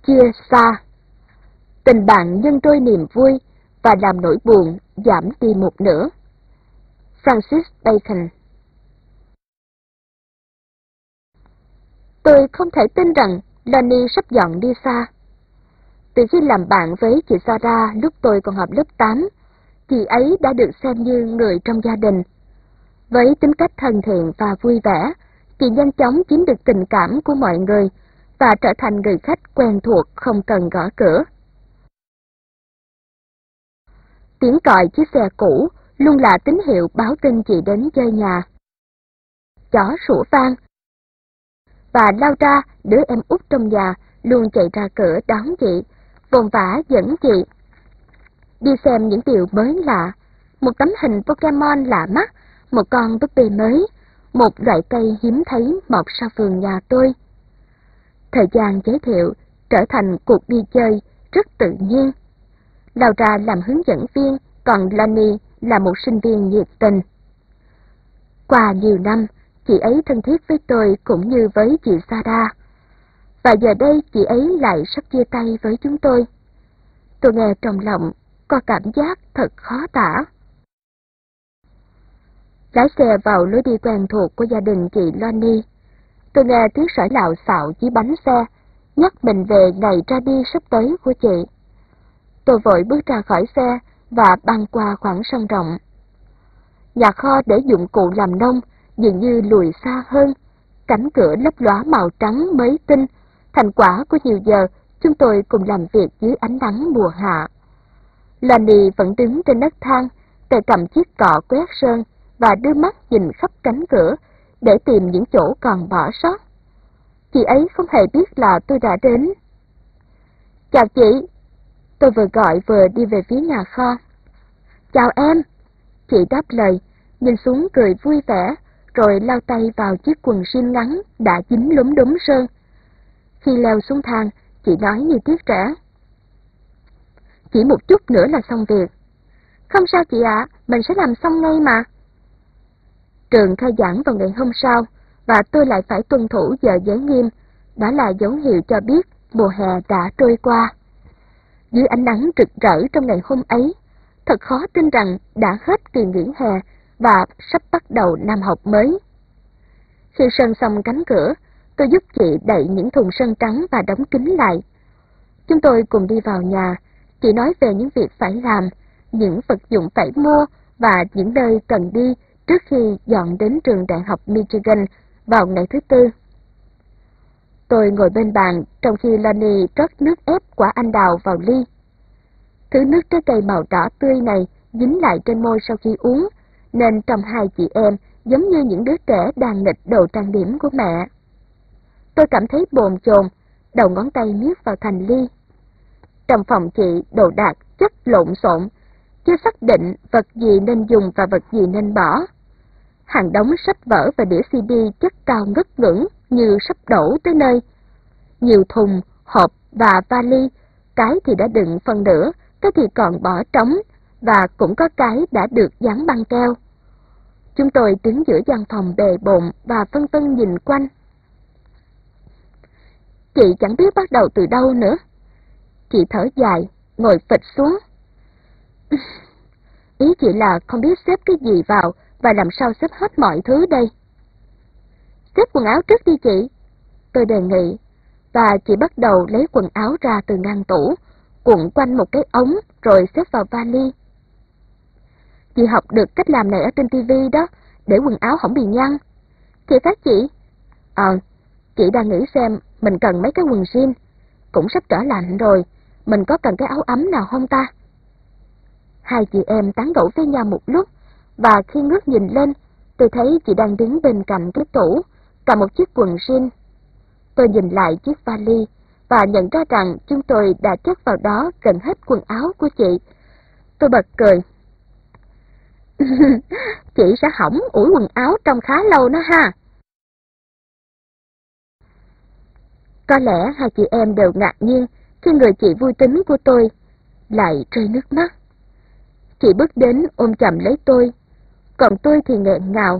chia xa. Tình bạn nhân đôi niềm vui và làm nỗi buồn giảm đi một nửa. Francis Bacon. Tôi không thể tin rằng Lani sắp dọn đi xa. Từ khi làm bạn với chị Sarah lúc tôi còn học lớp 8, chị ấy đã được xem như người trong gia đình. Với tính cách thân thiện và vui vẻ, chị nhanh chóng chiếm được tình cảm của mọi người và trở thành người khách quen thuộc không cần gõ cửa. Tiếng còi chiếc xe cũ luôn là tín hiệu báo tin chị đến chơi nhà. Chó sủa vang, và Laura, đứa em út trong nhà, luôn chạy ra cửa đón chị, vồn vã dẫn chị đi xem những điều mới lạ, một tấm hình Pokemon lạ mắt, một con búp bê mới, một loại cây hiếm thấy mọc sau vườn nhà tôi. Thời gian giới thiệu trở thành cuộc đi chơi rất tự nhiên. Laura làm hướng dẫn viên, còn Lani là một sinh viên nhiệt tình. Qua nhiều năm, chị ấy thân thiết với tôi cũng như với chị Sarah. Và giờ đây chị ấy lại sắp chia tay với chúng tôi. Tôi nghe trong lòng có cảm giác thật khó tả. Lái xe vào lối đi quen thuộc của gia đình chị Lani. Tôi nghe tiếng sỏi lạo xạo dưới bánh xe, nhắc mình về ngày ra đi sắp tới của chị. Tôi vội bước ra khỏi xe và băng qua khoảng sân rộng. Nhà kho để dụng cụ làm nông dường như lùi xa hơn, cánh cửa lấp lóa màu trắng mới tinh, thành quả của nhiều giờ chúng tôi cùng làm việc dưới ánh nắng mùa hạ. Lani vẫn đứng trên nấc thang, tay cầm chiếc cọ quét sơn và đưa mắt nhìn khắp cánh cửa để tìm những chỗ còn bỏ sót. Chị ấy không hề biết là tôi đã đến. Chào chị, tôi vừa gọi vừa đi về phía nhà kho. Chào em, chị đáp lời, nhìn xuống cười vui vẻ, rồi lao tay vào chiếc quần jean ngắn đã dính lúm đúm sơn. Khi leo xuống thang, chị nói như tiếc trẻ. Chỉ một chút nữa là xong việc. Không sao chị ạ, mình sẽ làm xong ngay mà. Trường khai giảng vào ngày hôm sau, và tôi lại phải tuân thủ giờ giới nghiêm. Đó là dấu hiệu cho biết mùa hè đã trôi qua. Dưới ánh nắng rực rỡ trong ngày hôm ấy, thật khó tin rằng đã hết kỳ nghỉ hè và sắp bắt đầu năm học mới. Khi sơn xong cánh cửa, tôi giúp chị đậy những thùng sơn trắng và đóng kín lại. Chúng tôi cùng đi vào nhà, chị nói về những việc phải làm, những vật dụng phải mua và những nơi cần đi trước khi dọn đến trường Đại học Michigan vào ngày thứ Tư. Tôi ngồi bên bàn trong khi Lani rót nước ép quả anh đào vào ly. Thứ nước trái cây màu đỏ tươi này dính lại trên môi sau khi uống, nên trông hai chị em giống như những đứa trẻ đang nghịch đồ trang điểm của mẹ. Tôi cảm thấy bồn chồn, đầu ngón tay miết vào thành ly. Trong phòng chị đồ đạc chất lộn xộn, chưa xác định vật gì nên dùng và vật gì nên bỏ. Hàng đống sách vở và đĩa CD chất cao ngất ngưỡng như sắp đổ tới nơi. Nhiều thùng, hộp và vali, cái thì đã đựng phần nửa, cái thì còn bỏ trống, và cũng có cái đã được dán băng keo. Chúng tôi đứng giữa gian phòng bề bộn và phân vân nhìn quanh. Chị chẳng biết bắt đầu từ đâu nữa. Chị thở dài, ngồi phịch xuống. Ý chị là không biết xếp cái gì vào và làm sao xếp hết mọi thứ đây. Xếp quần áo trước đi chị, tôi đề nghị, và chị bắt đầu lấy quần áo ra từ ngăn tủ, cuộn quanh một cái ống rồi xếp vào vali. Chị học được cách làm này ở trên TV đó, để quần áo không bị nhăn. Chị phát chị? Chị đang nghĩ xem mình cần mấy cái quần jean, cũng sắp trở lạnh rồi, mình có cần cái áo ấm nào không ta? Hai chị em tán gẫu với nhau một lúc, và khi ngước nhìn lên, tôi thấy chị đang đứng bên cạnh cái tủ, cầm một chiếc quần jean. Tôi nhìn lại chiếc vali, và nhận ra rằng chúng tôi đã chất vào đó gần hết quần áo của chị. Tôi bật cười. Chị sẽ hỏng ủi quần áo trong khá lâu đó ha. Có lẽ hai chị em đều ngạc nhiên khi người chị vui tính của tôi lại rơi nước mắt. Chị bước đến ôm chầm lấy tôi, còn tôi thì nghẹn ngào.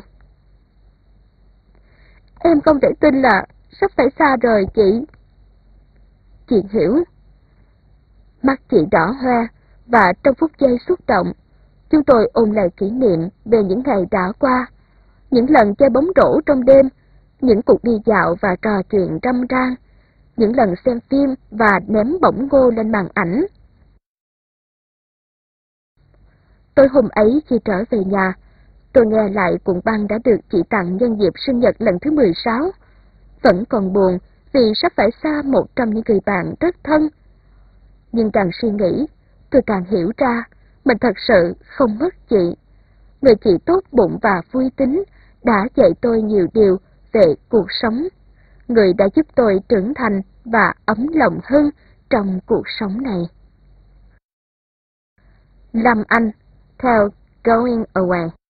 Em không thể tin là sắp phải xa rời chị. chị hiểu. Mắt chị đỏ hoe, và trong phút giây xúc động, chúng tôi ôn lại kỷ niệm về những ngày đã qua, những lần chơi bóng rổ trong đêm, những cuộc đi dạo và trò chuyện râm ran, những lần xem phim và ném bổng ngô lên màn ảnh. Tối hôm ấy khi trở về nhà, tôi nghe lại cuộn băng đã được chị tặng nhân dịp sinh nhật lần thứ 16. Vẫn còn buồn vì sắp phải xa một trong những người bạn rất thân. Nhưng càng suy nghĩ, tôi càng hiểu ra mình thật sự không mất chị. Người chị tốt bụng và vui tính đã dạy tôi nhiều điều về cuộc sống. Người đã giúp tôi trưởng thành và ấm lòng hơn trong cuộc sống này. Lâm Anh, theo Going Away.